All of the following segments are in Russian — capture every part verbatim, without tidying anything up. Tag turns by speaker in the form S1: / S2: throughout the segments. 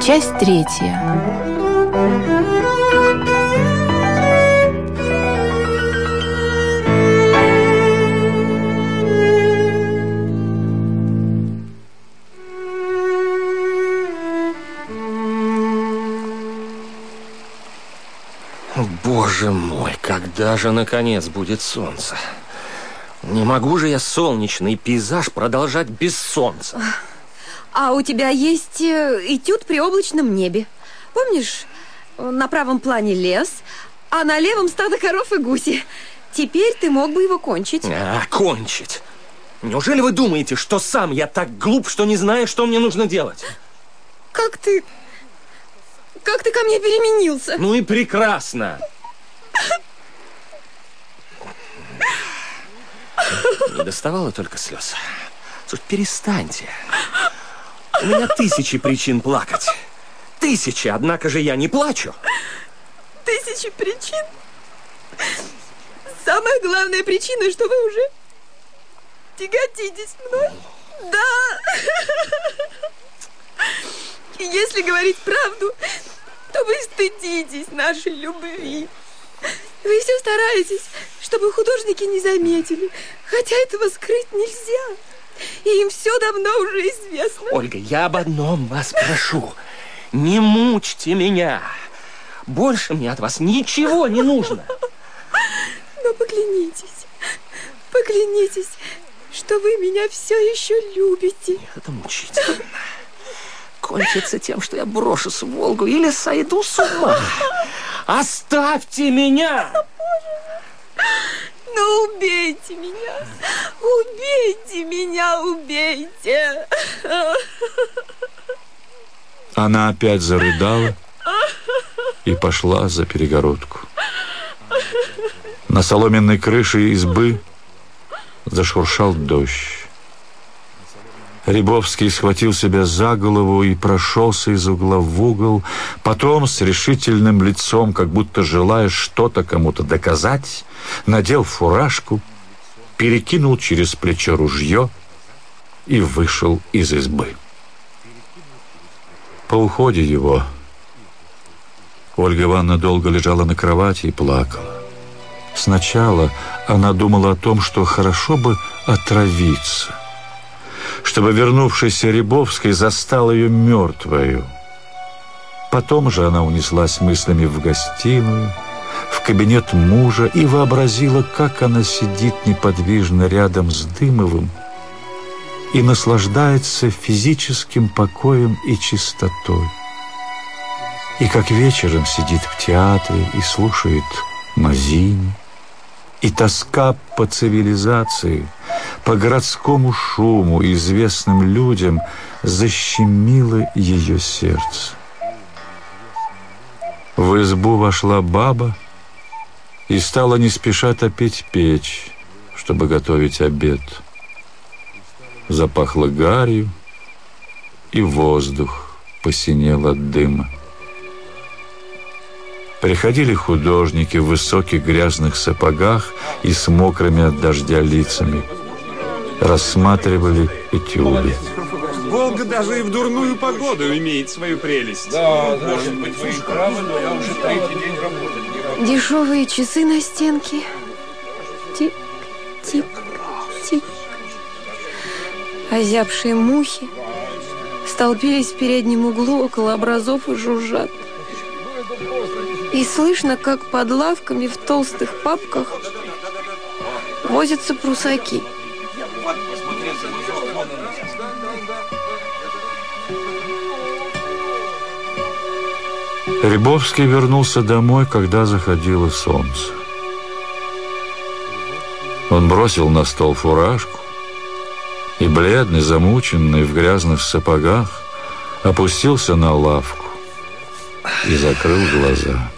S1: Часть третья.
S2: Боже мой, когда же наконец будет солнце? Не могу же я солнечный пейзаж продолжать без солнца.
S3: А у тебя есть этюд при облачном небе. Помнишь, на правом плане лес, а на левом стадо коров и гуси. Теперь ты мог бы его кончить.
S2: А, кончить? Неужели вы думаете, что сам я так глуп, что не знаю, что мне нужно делать?
S3: Как ты... Как ты ко мне переменился?
S2: Ну и прекрасно. Не доставало только слез. Слушай, перестаньте. У меня тысячи причин плакать. Тысячи, однако же я не плачу.
S3: Тысячи причин? Самая главная причина, что вы уже тяготитесь мной. Да. И если говорить правду, то вы стыдитесь нашей любви. Вы все стараетесь, чтобы художники не заметили, хотя этого скрыть нельзя. И им все давно уже известно.
S2: Ольга, я об одном вас прошу. Не мучьте меня. Больше мне от вас ничего не нужно.
S3: Но поклянитесь, поклянитесь, что вы меня все еще любите.
S2: Это мучительно. Кончится тем, что я брошусь в Волгу или сойду с ума. Оставьте меня!
S3: Ну, убейте меня! Убейте меня, убейте!
S4: Она опять зарыдала и пошла за перегородку. На соломенной крыше избы зашуршал дождь. Рябовский схватил себя за голову и прошелся из угла в угол. Потом с решительным лицом, как будто желая что-то кому-то доказать, надел фуражку, перекинул через плечо ружье и вышел из избы. По уходе его Ольга Ивановна долго лежала на кровати и плакала. Сначала она думала о том, что хорошо бы отравиться, чтобы вернувшийся Рябовский застал ее мертвою. Потом же она унеслась мыслями в гостиную, в кабинет мужа и вообразила, как она сидит неподвижно рядом с Дымовым и наслаждается физическим покоем и чистотой. И как вечером сидит в театре и слушает Мазини, и тоска по цивилизации, по городскому шуму и известным людям защемила ее сердце. В избу вошла баба и стала не спеша топить печь, чтобы готовить обед. Запахло гарью, и воздух посинел от дыма. Приходили художники в высоких грязных сапогах и с мокрыми от дождя лицами. Рассматривали этюды.
S5: Волга даже и в дурную погоду имеет свою прелесть.
S6: Да, может быть, вы и правы, но я уже третий день работать не могу.
S3: Дешевые часы на стенке. Тик, тик, тик. Озябшие мухи столпились в переднем углу около образов и жужжат. И слышно, как под лавками в толстых папках возятся прусаки.
S4: Рябовский вернулся домой, когда заходило солнце. Он бросил на стол фуражку и, бледный, замученный, в грязных сапогах, опустился на лавку и закрыл глаза.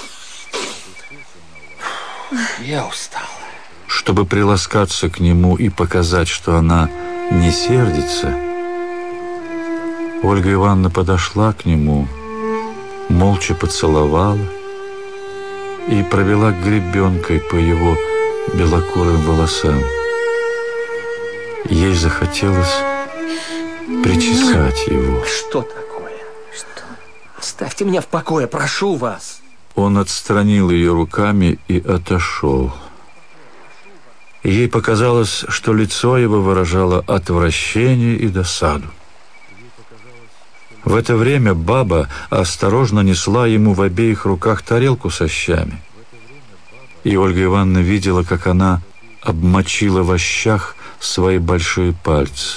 S2: Я устал.
S4: Чтобы приласкаться к нему и показать, что она не сердится, Ольга Ивановна подошла к нему, молча поцеловала и провела гребенкой по его белокурым волосам. Ей захотелось причесать его.
S2: Что такое?
S3: Что?
S2: Оставьте меня в покое, прошу вас.
S4: Он отстранил ее руками и отошел. Ей показалось, что лицо его выражало отвращение и досаду. В это время баба осторожно несла ему в обеих руках тарелку со щами. И Ольга Ивановна видела, как она обмочила в щах свои большие пальцы.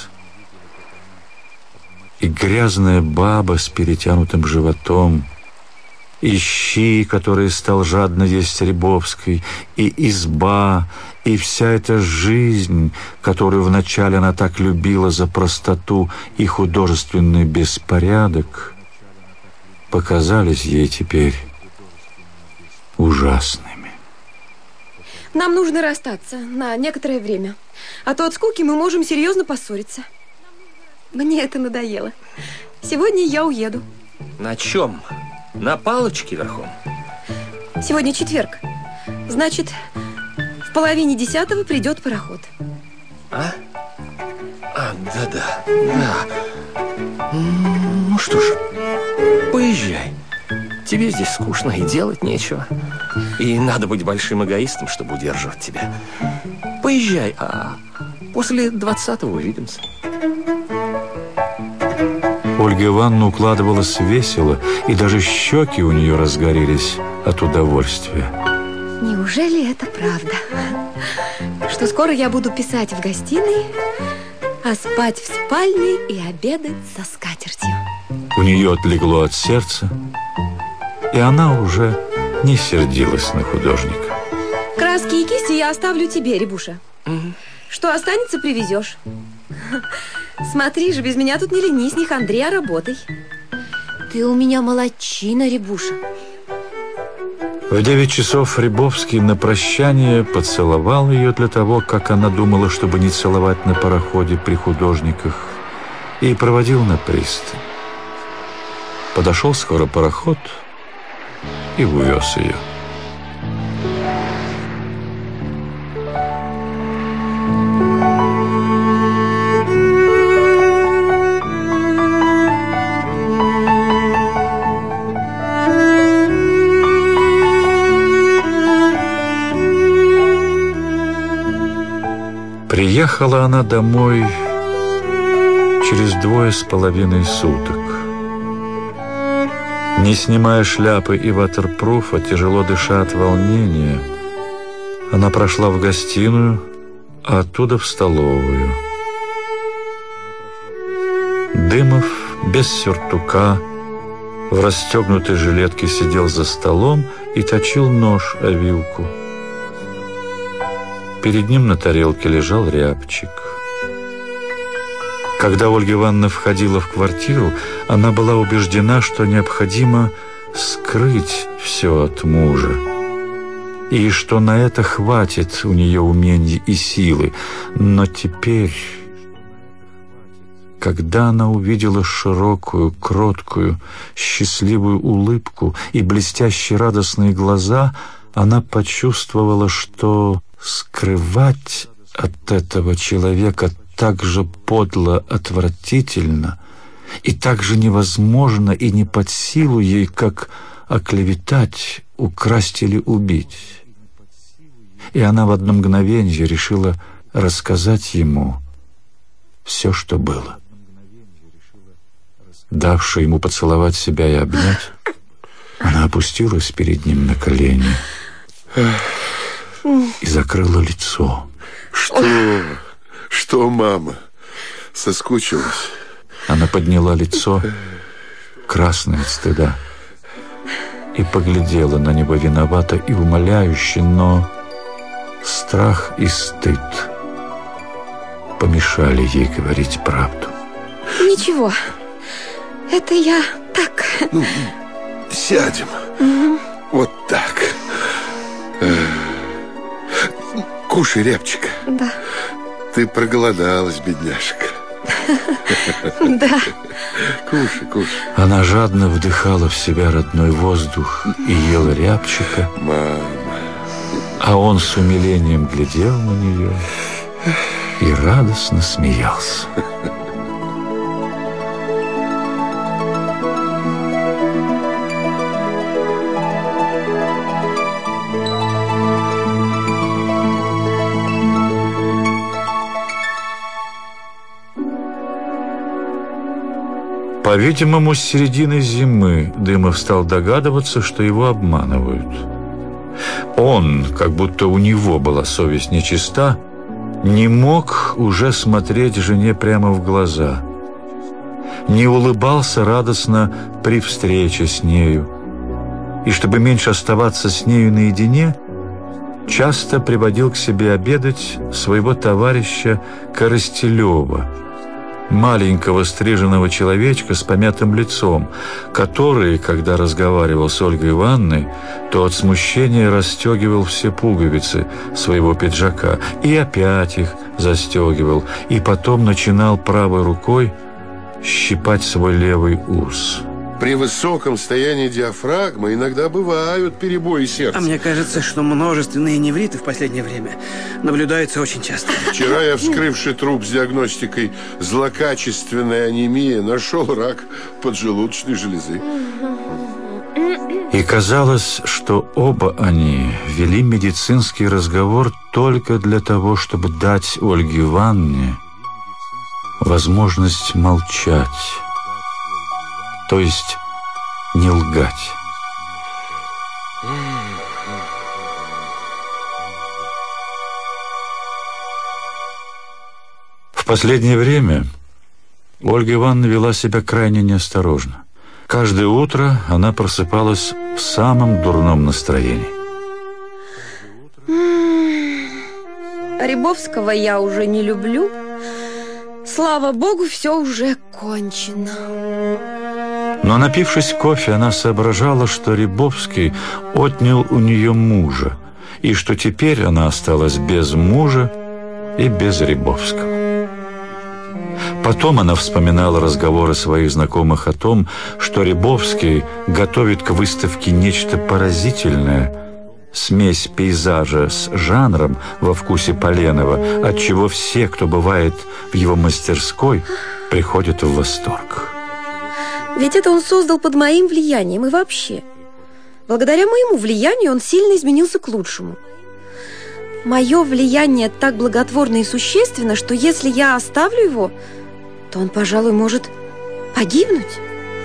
S4: И грязная баба с перетянутым животом, и щи, которые стал жадно есть Рябовский, и изба, и вся эта жизнь, которую вначале она так любила за простоту и художественный беспорядок, показались ей теперь ужасными.
S3: Нам нужно расстаться на некоторое время, а то от скуки мы можем серьезно поссориться. Мне это надоело. Сегодня я уеду.
S2: На чем? На палочке верхом?
S3: Сегодня четверг. Значит, в половине десятого придет пароход.
S2: А? А, да-да, да. Ну что ж, поезжай. Тебе здесь скучно и делать нечего. И надо быть большим эгоистом, чтобы удерживать тебя. Поезжай, а после двадцатого увидимся.
S4: Ольга Ивановна укладывалась весело, и даже щеки у нее разгорелись от удовольствия.
S3: Неужели это правда? Что скоро я буду писать в гостиной, а спать в спальне и обедать за скатертью.
S4: У нее отлегло от сердца, и она уже не сердилась на художника.
S3: Краски и кисти я оставлю тебе, Рябуша.
S2: Угу.
S3: Что останется, привезешь. Смотри же, без меня тут не ленись, не хандри, а работай. Ты у меня молодчина, Рябуша.
S4: В девять часов Рябовский на прощание поцеловал ее для того, как она думала, чтобы не целовать на пароходе при художниках, и проводил на пристань. Подошел скоро пароход и увез ее. Приехала она домой через двое с половиной суток. Не снимая шляпы и ватерпруфа, тяжело дыша от волнения, она прошла в гостиную, а оттуда в столовую. Дымов без сюртука, в расстегнутой жилетке сидел за столом и точил нож о вилку. Перед ним на тарелке лежал рябчик. Когда Ольга Ивановна входила в квартиру, она была убеждена, что необходимо скрыть все от мужа, и что на это хватит у нее умения и силы. Но теперь, когда она увидела широкую, кроткую, счастливую улыбку и блестящие радостные глаза, она почувствовала, что скрывать от этого человека так же подло, отвратительно и так же невозможно и не под силу ей, как оклеветать, украсть или убить. И она в одно мгновенье решила рассказать ему все, что было. Давши ему поцеловать себя и обнять, она опустилась перед ним на колени и закрыла лицо.
S1: Что? Что, мама? Соскучилась?
S4: Она подняла лицо, красное от стыда, и поглядела на него виновато и умоляюще, но страх и стыд помешали ей говорить правду.
S3: Ничего, это я так.
S1: Ну, сядем.
S3: Угу.
S1: Вот так. Кушай, рябчик.
S3: Да.
S1: Ты проголодалась, бедняжка.
S3: Да.
S1: Кушай, кушай.
S4: Она жадно вдыхала в себя родной воздух и ела рябчика.
S1: Мама.
S4: А он с умилением глядел на нее и радостно смеялся. По-видимому, с середины зимы Дымов стал догадываться, что его обманывают. Он, как будто у него была совесть нечиста, не мог уже смотреть жене прямо в глаза, не улыбался радостно при встрече с нею, и, чтобы меньше оставаться с нею наедине, часто приводил к себе обедать своего товарища Коростелева, маленького стриженного человечка с помятым лицом, который, когда разговаривал с Ольгой Ивановной, то от смущения расстегивал все пуговицы своего пиджака и опять их застегивал, и потом начинал правой рукой щипать свой левый ус.
S1: При высоком состоянии диафрагмы иногда бывают перебои сердца.
S7: А мне кажется, что множественные невриты в последнее время наблюдаются очень часто.
S1: Вчера я, вскрывший труп с диагностикой злокачественной анемии, нашел рак поджелудочной железы.
S4: И казалось, что оба они вели медицинский разговор только для того, чтобы дать Ольге Ивановне возможность молчать, то есть не лгать. В последнее время Ольга Ивановна вела себя крайне неосторожно. Каждое утро она просыпалась в самом дурном настроении.
S3: Рябовского я уже не люблю. Слава богу, все уже кончено.
S4: Но, напившись кофе, она соображала, что Рябовский отнял у нее мужа, и что теперь она осталась без мужа и без Рябовского. Потом она вспоминала разговоры своих знакомых о том, что Рябовский готовит к выставке нечто поразительное, смесь пейзажа с жанром во вкусе Поленова, отчего все, кто бывает в его мастерской, приходят в восторг.
S3: Ведь это он создал под моим влиянием и вообще. Благодаря моему влиянию он сильно изменился к лучшему. Мое влияние так благотворно и существенно, что если я оставлю его, то он, пожалуй, может погибнуть.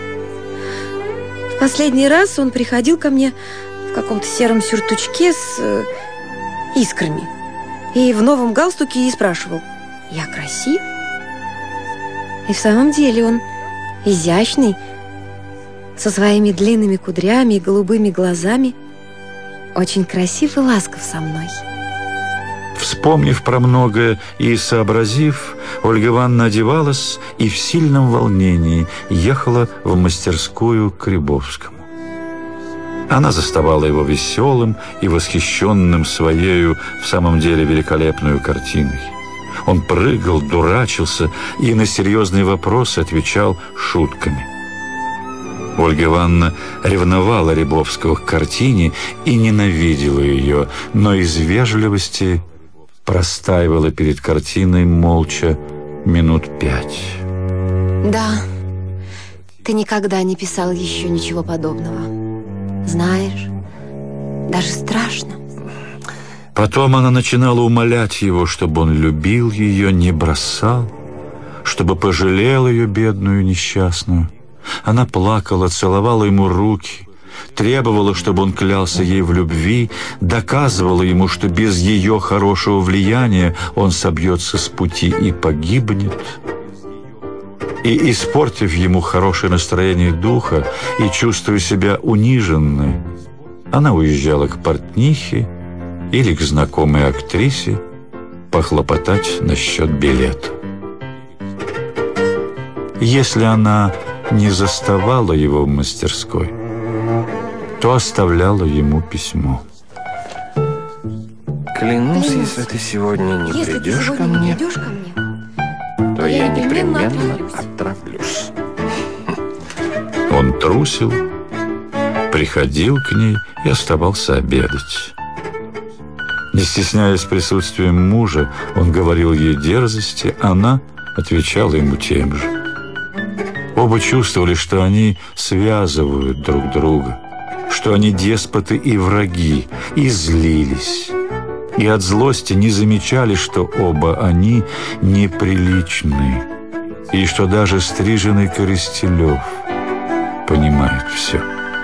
S3: В последний раз он приходил ко мне в каком-то сером сюртучке с э, искрами и в новом галстуке и спрашивал: «Я красив?» И в самом деле он изящный, со своими длинными кудрями и голубыми глазами, очень красив и ласков со мной.
S4: Вспомнив про многое и сообразив, Ольга Ивановна одевалась и в сильном волнении ехала в мастерскую к Рябовскому. Она заставала его веселым и восхищенным своею в самом деле великолепную картиной. Он прыгал, дурачился и на серьезные вопросы отвечал шутками. Ольга Ивановна ревновала Рябовского к картине и ненавидела ее, но из вежливости простаивала перед картиной молча минут пять.
S3: Да, ты никогда не писал еще ничего подобного. Знаешь, даже страшно.
S4: Потом она начинала умолять его, чтобы он любил ее, не бросал, чтобы пожалел ее, бедную несчастную. Она плакала, целовала ему руки, требовала, чтобы он клялся ей в любви, доказывала ему, что без ее хорошего влияния он собьется с пути и погибнет. И, испортив ему хорошее настроение духа и чувствуя себя униженной, она уезжала к портнихе или к знакомой актрисе похлопотать насчет билета. Если она не заставала его в мастерской, то оставляла ему письмо.
S2: Клянусь, если ты сегодня не
S3: Если
S2: придешь
S3: ты сегодня
S2: ко
S3: не
S2: мне,
S3: придешь ко мне,
S2: то я непременно
S3: отравлюсь.
S2: отравлюсь.
S4: Он трусил, приходил к ней и оставался обедать. Не стесняясь присутствием мужа, он говорил ей дерзости, она отвечала ему тем же. Оба чувствовали, что они связывают друг друга, что они деспоты и враги, и злились. И от злости не замечали, что оба они неприличны, и что даже стриженный Коростелев понимает все.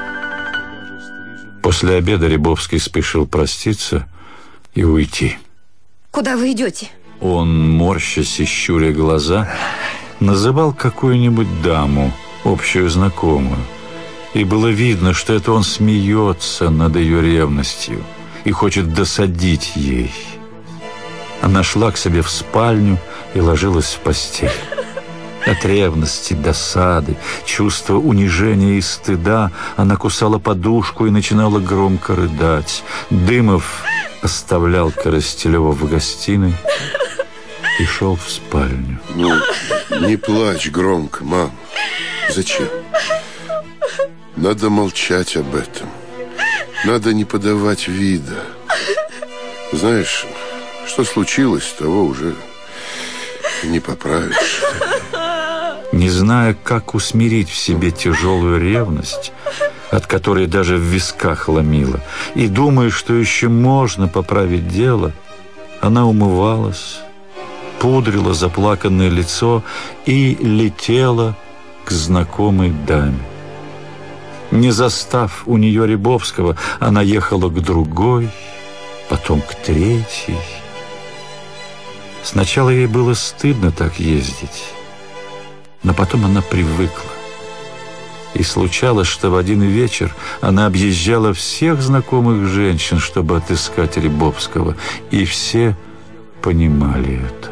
S4: После обеда Рябовский спешил проститься и уйти.
S3: Куда вы идете?
S4: Он, морщась и щуря глаза, называл какую-нибудь даму, общую знакомую. И было видно, что это он смеется над ее ревностью и хочет досадить ей. Она шла к себе в спальню и ложилась в постель. От ревности, досады, чувства унижения и стыда она кусала подушку и начинала громко рыдать. Дымов оставлял Коростелева в гостиной и шел в спальню.
S1: Ну, не плачь громко, мам. Зачем? Надо молчать об этом. Надо не подавать вида. Знаешь, что случилось, того уже не поправишь.
S4: Не зная, как усмирить в себе тяжелую ревность, от которой даже в висках ломило, и думая, что еще можно поправить дело, она умывалась, пудрила заплаканное лицо и летела к знакомой даме. Не застав у нее Рябовского, она ехала к другой, потом к третьей. Сначала ей было стыдно так ездить, но потом она привыкла. И случалось, что в один вечер она объезжала всех знакомых женщин, чтобы отыскать Рябовского, и все понимали это.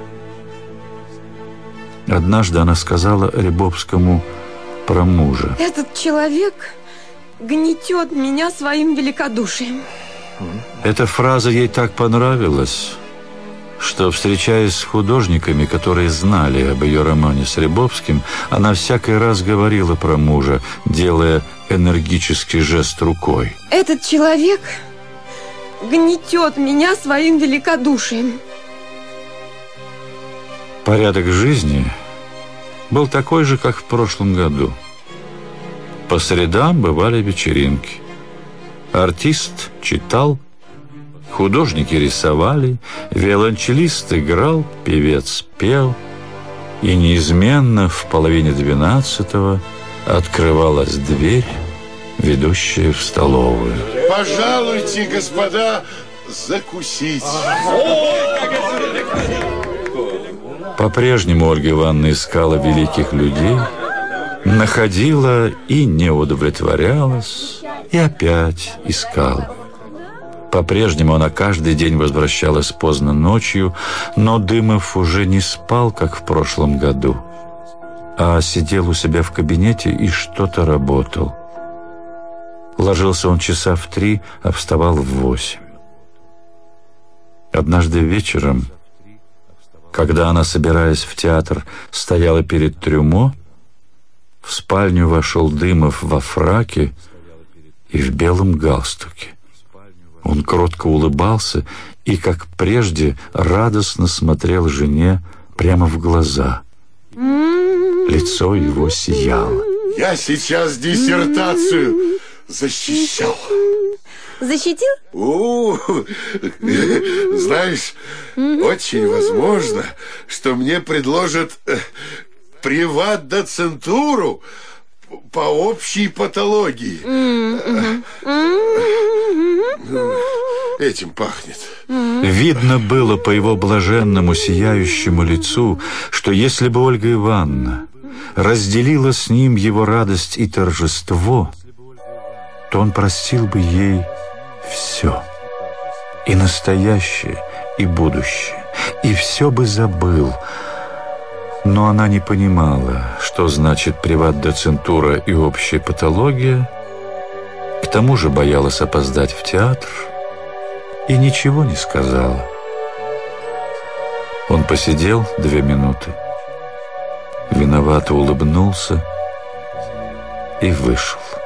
S4: Однажды она сказала Рябовскому про мужа.
S3: Этот человек гнетет меня своим великодушием.
S4: Эта фраза ей так понравилась, что, встречаясь с художниками, которые знали об ее романе с Рябовским, она всякий раз говорила про мужа, делая энергический жест рукой.
S3: Этот человек гнетет меня своим великодушием.
S4: Порядок жизни был такой же, как в прошлом году. По средам бывали вечеринки. Артист читал, художники рисовали, виолончелист играл, певец пел. И неизменно в половине двенадцатого открывалась дверь, ведущая в столовую.
S1: Пожалуйте, господа, закусить.
S4: По-прежнему Ольга Ивановна искала великих людей, находила и не удовлетворялась, и опять искала. По-прежнему она каждый день возвращалась поздно ночью, но Дымов уже не спал, как в прошлом году, а сидел у себя в кабинете и что-то работал. Ложился он часа в три, а вставал в восемь. Однажды вечером, когда она, собираясь в театр, стояла перед трюмо, в спальню вошел Дымов во фраке и в белом галстуке. Он кротко улыбался и, как прежде, радостно смотрел жене прямо в глаза. Лицо его сияло.
S1: Я сейчас диссертацию защищал.
S3: Защитил?
S1: У, знаешь, очень возможно, что мне предложат э, приват-доцентуру по общей патологии. Этим пахнет.
S4: Видно было по его блаженному сияющему лицу, что если бы Ольга Ивановна разделила с ним его радость и торжество, то он простил бы ей все, и настоящее, и будущее, и все бы забыл. Но она не понимала, что значит приват-доцентура и общая патология, к тому же боялась опоздать в театр и ничего не сказала. Он посидел две минуты, виновато улыбнулся и вышел.